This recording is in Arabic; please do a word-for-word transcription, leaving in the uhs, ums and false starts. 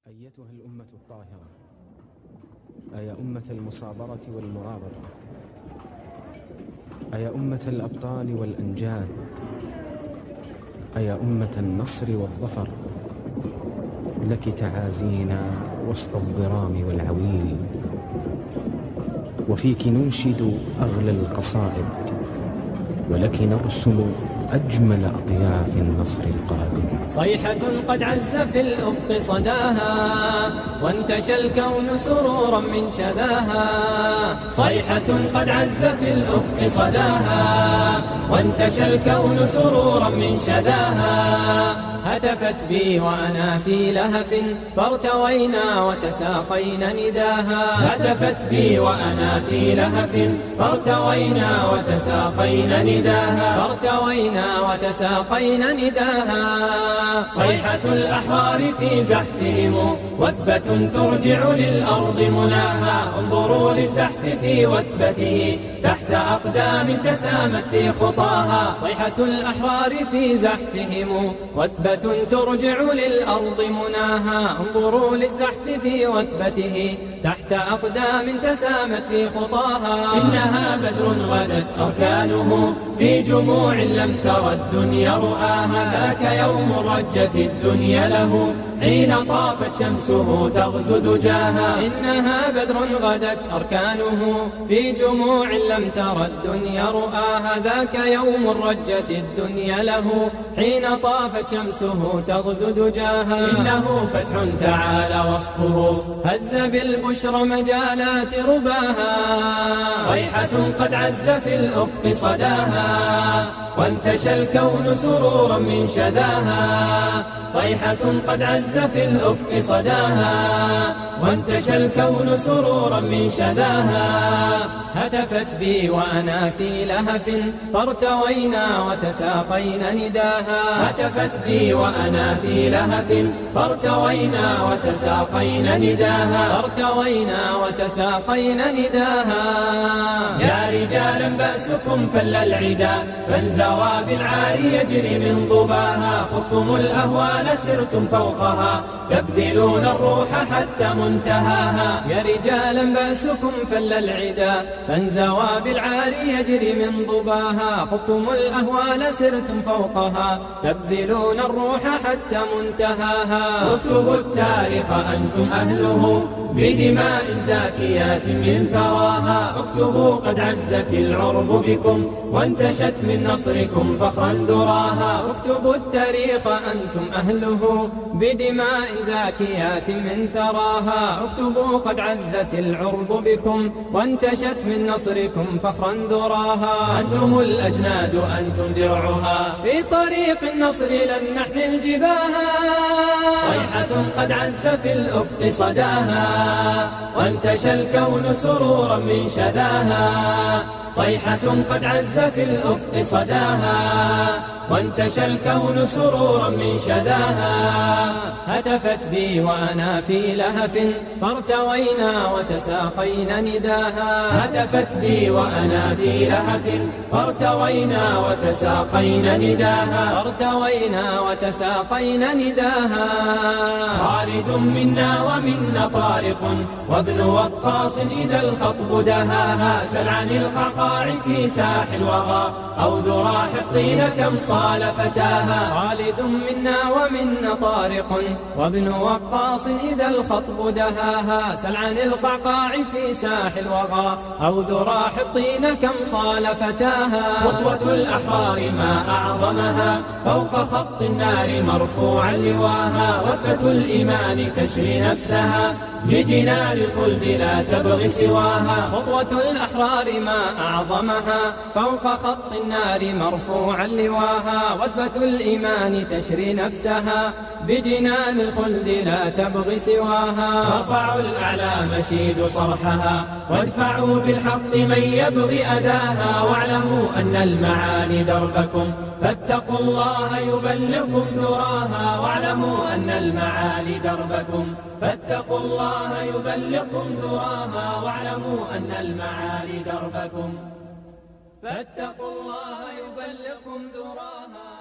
أيتها الأمة الطاهرة، أيا أمة المصابرة والمرابطة، أيا أمة الأبطال والأنجاد، أيا أمة النصر والظفر، لك تعازينا وسط الضرام والعويل، وفيك ننشد أغلى القصائد، ولك نرسم أجمل أطياف النصر القادم. صيحة قد عز في الأفق صداها، وانتشى الكون سرورا من شذاها. صيحة قد عز في الأفق صداها، وانتشى الكون سرورا من شذاها. هتفت بي وأنا في لهف، فارتوينا وتساقينا نداها. هتفت بي وأنا في لهف، فارتوينا وتساقينا نداها. فارتوينا وتساقينا نداها. صيحة الأحرار في زحفهم وثبة ترجع للأرض مناها. انظروا للزحف في وثبته تحت أقدام تسامت في خطاها. صيحة الأحرار في زحفهم وثبة ترجع للأرض مناها. انظروا للزحف في وثبته تحت أقدام تسامت في خطاها. إنها بدر غدت أركانه في جموع لم تر الدنيا رؤاها. ذاك يوم رجت الدنيا له حين طافت شمسه تغزو دجاها. إنها بدر غدت أركانه في جموع لم تر الدنيا رؤاها. ذاك يوم رجت الدنيا له حين طافت شمسه تغزو دجاها. إنه فتح تعالى وصفه هز بالبشر مجالات رباها. صيحة قد عز في الأفق صداها، وانتشى الكون سرورا من شذاها. صيحة قد عز في الأفق صداها، وانتشى الكون سرورا من شذاها. هتفت بي وأنا في لهف، فارتوينا وتساقينا نداها. هتفت بي وأنا في لهف، فارتوينا وتساقينا نداها. فارتوينا وتساقينا نداها. يا رجالا بأسكم فل العدا، فانزوى بالعار يجري من ضباها. خضتم الأهوال سرتم فوقها، تبذلون الروح حتى منتهاها. يا رجالا بأسكم فل العدا، فانزوى بالعار يجري من ضباها. خضتم الأهوال سرتم فوقها، تبذلون الروح حتى منتهاها. اكتبوا التاريخ أنتم أهله بدماء زاكيات من ثراها. اكتبوا قد عزت العرب بكم، وانتشت من نصركم فخرا ذراها. اكتبوا التاريخ أنتم أهله بدماء زاكيات من ثراها. اكتبوا قد عزت العرب بكم، وانتشت من نصركم فخرا ذراها. أنتم الأجناد أنتم درعها، في طريق النصر لن نحمل جباها. صيحة قد عز في الأفق صداها، وانتشى الكون سرورا من شذاها. صيحة قد عز في الأفق صداها، وانتشى الكون سرورا من شذاها. هتفت بي وأنا في لهف، فارتوينا وتساقينا نداها. هتفت بي وأنا في لهف، فارتوينا وتساقينا نداها. فارتوينا وتساقينا نداها. خالد منا ومنا طارق، وابن وقاص إذا الخطب دهاها. سل عن القعقاع في ساح الوغى، أو ذرى حطين كم صال فتاها. خالد منا ومنا طارق، وابن وقاص إذا الخطب دهاها. سل عن القعقاع في ساح الوغى، أو ذرى حطين كم صال فتاها. خطوة الأحرار ما أعظمها، فوق خط النار مرفوعا لواها. رتبة الإيمان تشري نفسها، بجنان الخلد لا تبغي سواها. خطوة الأحرار ما أعظمها، فوق خط النار مرفوعا لواها. وثبة الإيمان تشري نفسها، بجنان الخلد لا تبغي سواها. فارفعوا الأعلام شيدوا صرحها، وادفعوا بالحق من يبغي أداها. واعلموا أن المعالي دربكم، فاتقوا الله يبلغكم ذراها. واعلموا أن المعالي دربكم، فاتقوا الله يبلغكم ذراها. واعلموا أن المعالي دربكم، فاتقوا الله يبلغكم ذراها.